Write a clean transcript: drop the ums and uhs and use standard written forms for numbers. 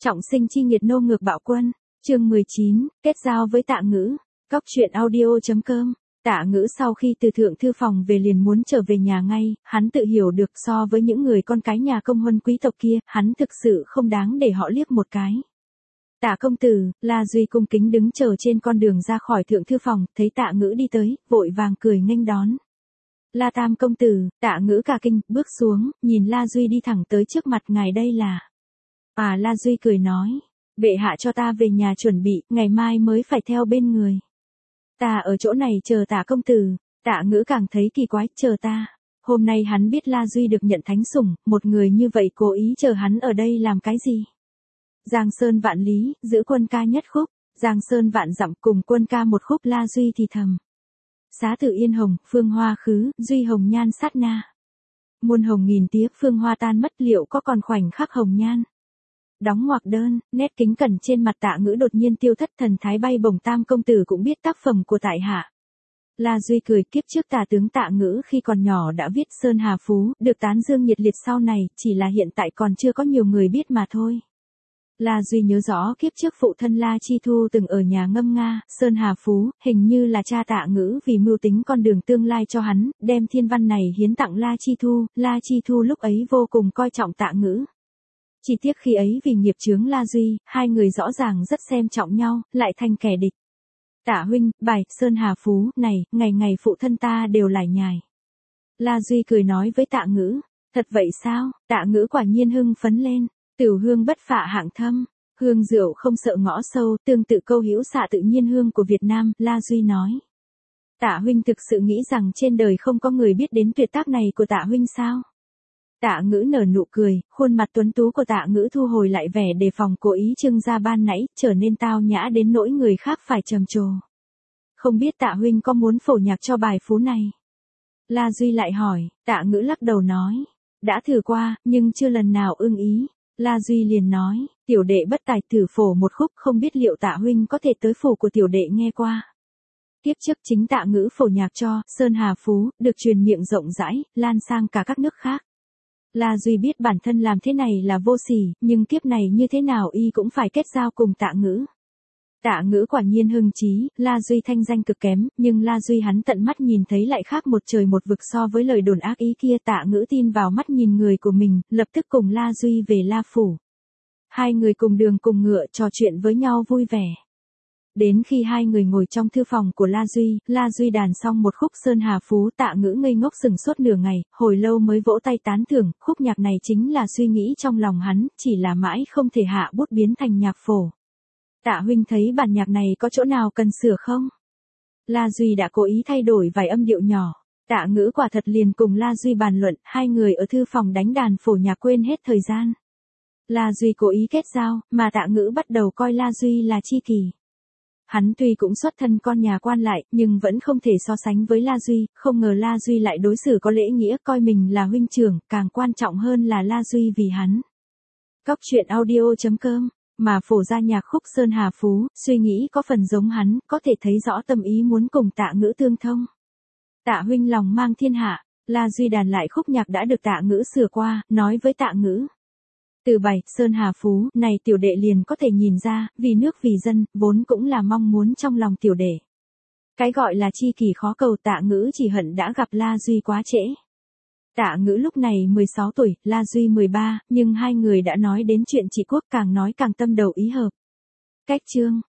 Trọng sinh chi nghiệt nô ngược bạo quân, chương 19, kết giao với Tạ Ngữ, Cóc truyện audio.com. Tạ Ngữ sau khi từ thượng thư phòng về liền muốn trở về nhà ngay, hắn tự hiểu được so với những người con cái nhà công huân quý tộc kia, hắn thực sự không đáng để họ liếc một cái. Tạ công tử, La Duy cung kính đứng chờ trên con đường ra khỏi thượng thư phòng, thấy Tạ Ngữ đi tới, vội vàng cười nghênh đón. La Tam công tử, Tạ Ngữ cả kinh, bước xuống, nhìn La Duy đi thẳng tới trước mặt ngài đây là. La Duy cười nói, bệ hạ cho ta về nhà chuẩn bị, ngày mai mới phải theo bên người. Ta ở chỗ này chờ Tạ công tử. Tạ Ngữ càng thấy kỳ quái, chờ ta. Hôm nay hắn biết La Duy được nhận thánh sủng, một người như vậy cố ý chờ hắn ở đây làm cái gì? Giang Sơn vạn lý, giữ quân ca nhất khúc, Giang Sơn vạn dặm cùng quân ca một khúc. La Duy thì thầm. Xá tử yên hồng, phương hoa khứ, duy hồng nhan sát na. Muôn hồng nghìn tía, phương hoa tan mất, liệu có còn khoảnh khắc hồng nhan? Đóng ngoặc đơn, nét kính cẩn trên mặt Tạ Ngữ đột nhiên tiêu thất, thần thái bay bổng. Tam công tử cũng biết tác phẩm của tại hạ. La Duy cười, kiếp trước tả tướng Tạ Ngữ khi còn nhỏ đã viết Sơn Hà Phú, được tán dương nhiệt liệt sau này, chỉ là hiện tại còn chưa có nhiều người biết mà thôi. La Duy nhớ rõ kiếp trước phụ thân La Chi Thu từng ở nhà ngâm nga, Sơn Hà Phú, hình như là cha Tạ Ngữ vì mưu tính con đường tương lai cho hắn, đem thiên văn này hiến tặng La Chi Thu. La Chi Thu lúc ấy vô cùng coi trọng Tạ Ngữ. Chỉ tiếc khi ấy vì nghiệp chướng La Duy, hai người rõ ràng rất xem trọng nhau, lại thành kẻ địch. Tạ huynh, bài Sơn Hà Phú này, ngày ngày phụ thân ta đều lải nhải. La Duy cười nói với Tạ Ngữ, thật vậy sao? Tạ Ngữ quả nhiên hưng phấn lên, Tửu hương bất phạ hạng thâm, hương rượu không sợ ngõ sâu, tương tự câu hữu xạ tự nhiên hương của Việt Nam. La Duy nói. Tạ huynh thực sự nghĩ rằng trên đời không có người biết đến tuyệt tác này của Tạ huynh sao? Tạ Ngữ nở nụ cười, khuôn mặt tuấn tú của Tạ Ngữ thu hồi lại vẻ đề phòng cố ý trưng ra ban nãy, trở nên tao nhã đến nỗi người khác phải trầm trồ. Không biết Tạ huynh có muốn phổ nhạc cho bài phú này? La Duy lại hỏi. Tạ Ngữ lắc đầu nói, đã thử qua, nhưng chưa lần nào ưng ý. La Duy liền nói, tiểu đệ bất tài thử phổ một khúc, không biết liệu Tạ huynh có thể tới phổ của tiểu đệ nghe qua. Tiếp trước chính Tạ Ngữ phổ nhạc cho Sơn Hà Phú, được truyền miệng rộng rãi, lan sang cả các nước khác. La Duy biết bản thân làm thế này là vô sỉ, nhưng kiếp này như thế nào y cũng phải kết giao cùng Tạ Ngữ. Tạ Ngữ quả nhiên hưng trí, La Duy thanh danh cực kém, nhưng La Duy hắn tận mắt nhìn thấy lại khác một trời một vực so với lời đồn ác ý kia. Tạ Ngữ tin vào mắt nhìn người của mình, lập tức cùng La Duy về La Phủ. Hai người cùng đường cùng ngựa trò chuyện với nhau vui vẻ. Đến khi hai người ngồi trong thư phòng của La Duy đàn xong một khúc Sơn Hà Phú, Tạ Ngữ ngây ngốc sừng sốt nửa ngày, hồi lâu mới vỗ tay tán thưởng. Khúc nhạc này chính là suy nghĩ trong lòng hắn, chỉ là mãi không thể hạ bút biến thành nhạc phổ. Tạ huynh thấy bản nhạc này có chỗ nào cần sửa không? La Duy đã cố ý thay đổi vài âm điệu nhỏ. Tạ Ngữ quả thật liền cùng La Duy bàn luận, hai người ở thư phòng đánh đàn phổ nhạc quên hết thời gian. La Duy cố ý kết giao, mà Tạ Ngữ bắt đầu coi La Duy là tri kỷ. Hắn tuy cũng xuất thân con nhà quan lại, nhưng vẫn không thể so sánh với La Duy, không ngờ La Duy lại đối xử có lễ nghĩa, coi mình là huynh trưởng, càng quan trọng hơn là La Duy vì hắn. Cóc truyện audio.com, mà phổ ra nhạc khúc Sơn Hà Phú, suy nghĩ có phần giống hắn, có thể thấy rõ tâm ý muốn cùng Tạ Ngữ tương thông. Tạ huynh lòng mang thiên hạ. La Duy đàn lại khúc nhạc đã được Tạ Ngữ sửa qua, nói với Tạ Ngữ. Từ bài Sơn Hà Phú này tiểu đệ liền có thể nhìn ra, vì nước vì dân, vốn cũng là mong muốn trong lòng tiểu đệ. Cái gọi là chi kỷ khó cầu. Tạ Ngữ chỉ hận đã gặp La Duy quá trễ. Tạ Ngữ lúc này 16 tuổi, La Duy 13, nhưng hai người đã nói đến chuyện trị quốc, càng nói càng tâm đầu ý hợp. Cách chương.